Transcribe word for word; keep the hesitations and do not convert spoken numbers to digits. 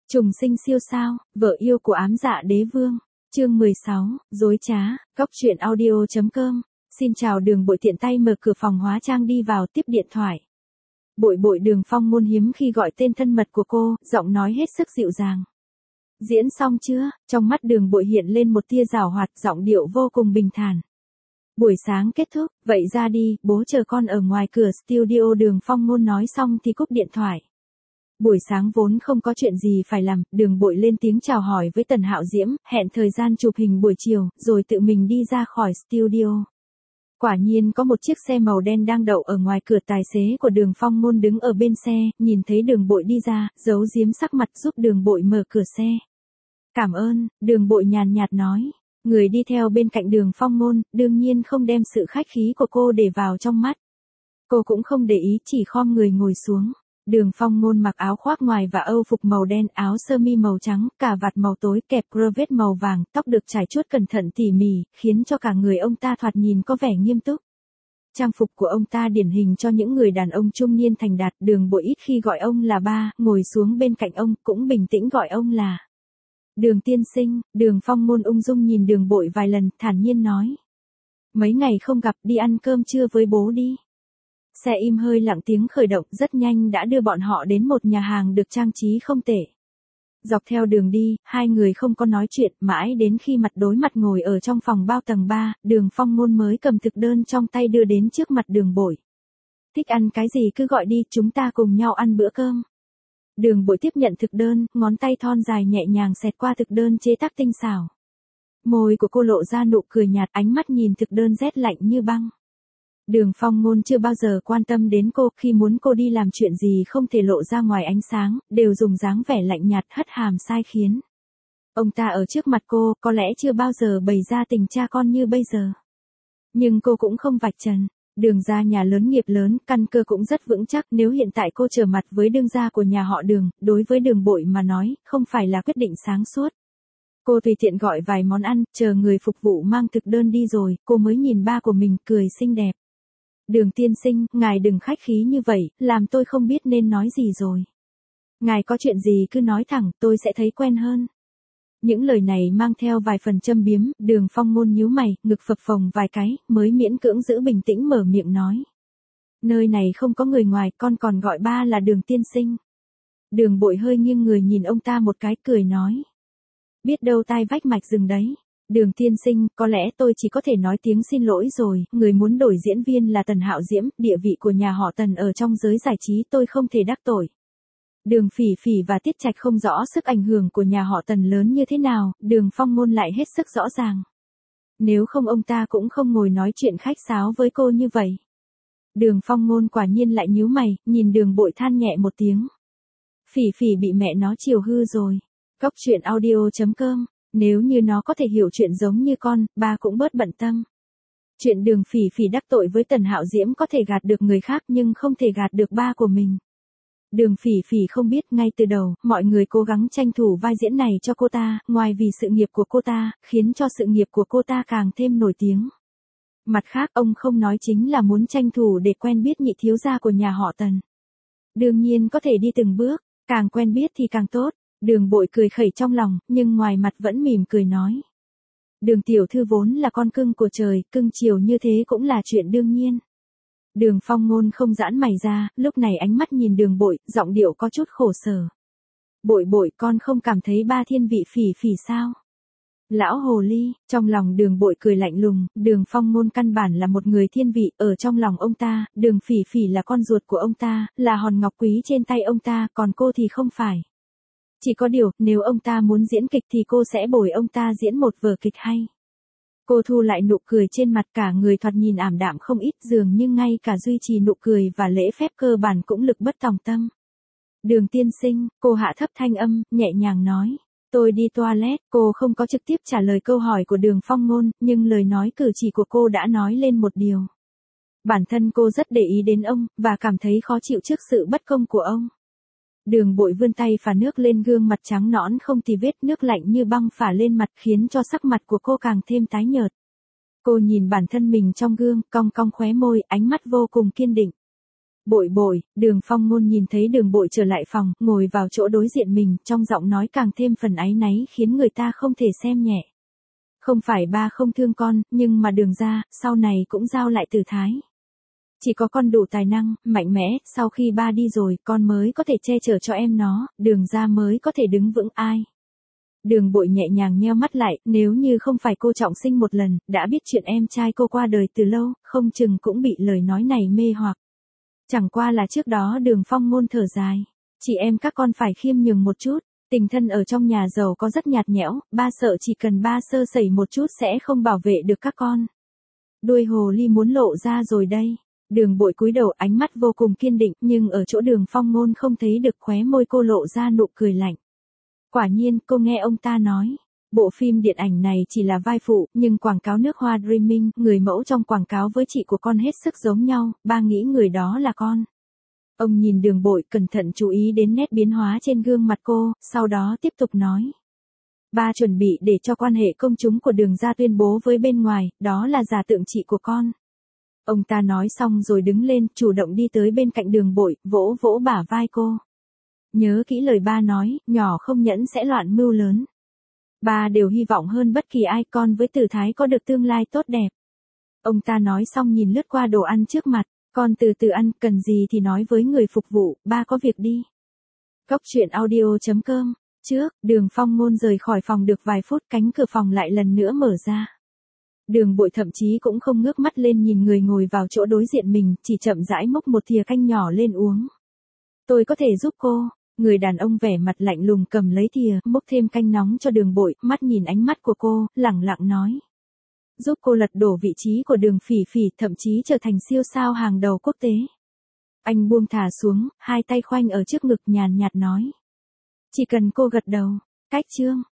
Trùng sinh siêu sao, vợ yêu của ám dạ đế vương. Chương mười sáu, dối trá, góc truyện audio chấm com. Xin chào. Đường Bội tiện tay mở cửa phòng hóa trang đi vào tiếp điện thoại. Bội bội. Đường Phong Ngôn hiếm khi gọi tên thân mật của cô, giọng nói hết sức dịu dàng. Diễn xong chưa? Trong mắt Đường Bội hiện lên một tia giảo hoạt, giọng điệu vô cùng bình thản. Buổi sáng kết thúc, vậy ra đi, bố chờ con ở ngoài cửa studio. Đường Phong Ngôn nói xong thì cúp điện thoại. Buổi sáng vốn không có chuyện gì phải làm, Đường Bội lên tiếng chào hỏi với Tần Hạo Diễm, hẹn thời gian chụp hình buổi chiều, rồi tự mình đi ra khỏi studio. Quả nhiên có một chiếc xe màu đen đang đậu ở ngoài cửa. Tài xế của Đường Phong Ngôn đứng ở bên xe, nhìn thấy Đường Bội đi ra, giấu giếm sắc mặt giúp Đường Bội mở cửa xe. Cảm ơn, Đường Bội nhàn nhạt nói. Người đi theo bên cạnh Đường Phong Ngôn, đương nhiên không đem sự khách khí của cô để vào trong mắt. Cô cũng không để ý, chỉ khom người ngồi xuống. Đường Phong Ngôn mặc áo khoác ngoài và âu phục màu đen, áo sơ mi màu trắng, cà vạt màu tối, kẹp cravat màu vàng, tóc được trải chuốt cẩn thận tỉ mỉ, khiến cho cả người ông ta thoạt nhìn có vẻ nghiêm túc. Trang phục của ông ta điển hình cho những người đàn ông trung niên thành đạt. Đường Bội ít khi gọi ông là ba, ngồi xuống bên cạnh ông, cũng bình tĩnh gọi ông là Đường tiên sinh. Đường Phong Ngôn ung dung nhìn Đường Bội vài lần, thản nhiên nói. Mấy ngày không gặp, đi ăn cơm trưa với bố đi. Xe im hơi lặng tiếng khởi động, rất nhanh đã đưa bọn họ đến một nhà hàng được trang trí không tệ. Dọc theo đường đi, hai người không có nói chuyện, mãi đến khi mặt đối mặt ngồi ở trong phòng bao tầng ba, Đường Phong Ngôn mới cầm thực đơn trong tay đưa đến trước mặt Đường Bội. Thích ăn cái gì cứ gọi đi, chúng ta cùng nhau ăn bữa cơm. Đường Bội tiếp nhận thực đơn, ngón tay thon dài nhẹ nhàng xẹt qua thực đơn chế tác tinh xảo. Môi của cô lộ ra nụ cười nhạt, ánh mắt nhìn thực đơn rét lạnh như băng. Đường Phong Ngôn chưa bao giờ quan tâm đến cô, khi muốn cô đi làm chuyện gì không thể lộ ra ngoài ánh sáng, đều dùng dáng vẻ lạnh nhạt hất hàm sai khiến. Ông ta ở trước mặt cô, có lẽ chưa bao giờ bày ra tình cha con như bây giờ. Nhưng cô cũng không vạch trần. Đường gia nhà lớn nghiệp lớn, căn cơ cũng rất vững chắc. Nếu hiện tại cô trở mặt với đương gia của nhà họ Đường, đối với Đường Bội mà nói, không phải là quyết định sáng suốt. Cô tùy tiện gọi vài món ăn, chờ người phục vụ mang thực đơn đi rồi, cô mới nhìn ba của mình, cười xinh đẹp. Đường tiên sinh, ngài đừng khách khí như vậy, làm tôi không biết nên nói gì rồi. Ngài có chuyện gì cứ nói thẳng, tôi sẽ thấy quen hơn. Những lời này mang theo vài phần châm biếm. Đường Phong Ngôn nhíu mày, ngực phập phồng vài cái, mới miễn cưỡng giữ bình tĩnh mở miệng nói. Nơi này không có người ngoài, con còn gọi ba là Đường tiên sinh. Đường Bội hơi nghiêng người nhìn ông ta một cái, cười nói. Biết đâu tai vách mạch rừng đấy. Đường tiên sinh, có lẽ tôi chỉ có thể nói tiếng xin lỗi rồi, người muốn đổi diễn viên là Tần Hạo Diễm, địa vị của nhà họ Tần ở trong giới giải trí tôi không thể đắc tội. Đường Phỉ Phỉ và Tiết Trạch không rõ sức ảnh hưởng của nhà họ Tần lớn như thế nào, Đường Phong Ngôn lại hết sức rõ ràng. Nếu không ông ta cũng không ngồi nói chuyện khách sáo với cô như vậy. Đường Phong Ngôn quả nhiên lại nhíu mày, nhìn Đường Bội than nhẹ một tiếng. Phỉ Phỉ bị mẹ nó chiều hư rồi. Góc truyện audio chấm com. Nếu như nó có thể hiểu chuyện giống như con, ba cũng bớt bận tâm. Chuyện Đường Phỉ Phỉ đắc tội với Tần Hạo Diễm có thể gạt được người khác nhưng không thể gạt được ba của mình. Đường Phỉ Phỉ không biết ngay từ đầu, mọi người cố gắng tranh thủ vai diễn này cho cô ta, ngoài vì sự nghiệp của cô ta, khiến cho sự nghiệp của cô ta càng thêm nổi tiếng. Mặt khác, ông không nói chính là muốn tranh thủ để quen biết nhị thiếu gia của nhà họ Tần. Đương nhiên có thể đi từng bước, càng quen biết thì càng tốt. Đường Bội cười khẩy trong lòng, nhưng ngoài mặt vẫn mỉm cười nói. Đường tiểu thư vốn là con cưng của trời, cưng chiều như thế cũng là chuyện đương nhiên. Đường Phong Ngôn không giãn mày ra, lúc này ánh mắt nhìn Đường Bội, giọng điệu có chút khổ sở. Bội Bội, con không cảm thấy ba thiên vị Phỉ Phỉ sao? Lão hồ ly. Trong lòng Đường Bội cười lạnh lùng. Đường Phong Ngôn căn bản là một người thiên vị, ở trong lòng ông ta, Đường Phỉ Phỉ là con ruột của ông ta, là hòn ngọc quý trên tay ông ta, còn cô thì không phải. Chỉ có điều, nếu ông ta muốn diễn kịch thì cô sẽ bồi ông ta diễn một vở kịch hay. Cô thu lại nụ cười trên mặt, cả người thoạt nhìn ảm đạm không ít, dường như ngay cả duy trì nụ cười và lễ phép cơ bản cũng lực bất tòng tâm. Đường tiên sinh, cô hạ thấp thanh âm, nhẹ nhàng nói. Tôi đi toilet. Cô không có trực tiếp trả lời câu hỏi của Đường Phong Ngôn, nhưng lời nói cử chỉ của cô đã nói lên một điều. Bản thân cô rất để ý đến ông, và cảm thấy khó chịu trước sự bất công của ông. Đường Bội vươn tay phả nước lên gương mặt trắng nõn không tì vết, nước lạnh như băng phả lên mặt khiến cho sắc mặt của cô càng thêm tái nhợt. Cô nhìn bản thân mình trong gương, cong cong khóe môi, ánh mắt vô cùng kiên định. Bội bội, Đường Phong Ngôn nhìn thấy Đường Bội trở lại phòng, ngồi vào chỗ đối diện mình, trong giọng nói càng thêm phần áy náy khiến người ta không thể xem nhẹ. Không phải ba không thương con, nhưng mà Đường gia, sau này cũng giao lại Từ Thái. Chỉ có con đủ tài năng, mạnh mẽ, sau khi ba đi rồi, con mới có thể che chở cho em nó, Đường gia mới có thể đứng vững ai. Đường Bội nhẹ nhàng nheo mắt lại, nếu như không phải cô trọng sinh một lần, đã biết chuyện em trai cô qua đời từ lâu, không chừng cũng bị lời nói này mê hoặc. Chẳng qua là trước đó Đường Phong Ngôn thở dài. Chị em các con phải khiêm nhường một chút, tình thân ở trong nhà giàu có rất nhạt nhẽo, ba sợ chỉ cần ba sơ sẩy một chút sẽ không bảo vệ được các con. Đuôi hồ ly muốn lộ ra rồi đây. Đường Bội cúi đầu, ánh mắt vô cùng kiên định, nhưng ở chỗ Đường Phong Ngôn không thấy được khóe môi cô lộ ra nụ cười lạnh. Quả nhiên, cô nghe ông ta nói, bộ phim điện ảnh này chỉ là vai phụ, nhưng quảng cáo nước hoa Dreaming, người mẫu trong quảng cáo với chị của con hết sức giống nhau, ba nghĩ người đó là con. Ông nhìn Đường Bội, cẩn thận chú ý đến nét biến hóa trên gương mặt cô, sau đó tiếp tục nói. Ba chuẩn bị để cho quan hệ công chúng của Đường gia tuyên bố với bên ngoài, đó là giả tượng chị của con. Ông ta nói xong rồi đứng lên, chủ động đi tới bên cạnh Đường Bội, vỗ vỗ bả vai cô. Nhớ kỹ lời ba nói, nhỏ không nhẫn sẽ loạn mưu lớn. Ba đều hy vọng hơn bất kỳ ai, con với Từ Thái có được tương lai tốt đẹp. Ông ta nói xong nhìn lướt qua đồ ăn trước mặt, con từ từ ăn, cần gì thì nói với người phục vụ, ba có việc đi. Cốc truyện audio chấm com. Trước, Đường Phong Ngôn rời khỏi phòng được vài phút, cánh cửa phòng lại lần nữa mở ra. Đường Bội thậm chí cũng không ngước mắt lên nhìn người ngồi vào chỗ đối diện mình, chỉ chậm rãi múc một thìa canh nhỏ lên uống. Tôi có thể giúp cô. Người đàn ông vẻ mặt lạnh lùng cầm lấy thìa, múc thêm canh nóng cho Đường Bội, mắt nhìn ánh mắt của cô, lẳng lặng nói. Giúp cô lật đổ vị trí của Đường Phỉ Phỉ, thậm chí trở thành siêu sao hàng đầu quốc tế. Anh buông thả xuống, hai tay khoanh ở trước ngực nhàn nhạt nói. Chỉ cần cô gật đầu. Cách chương.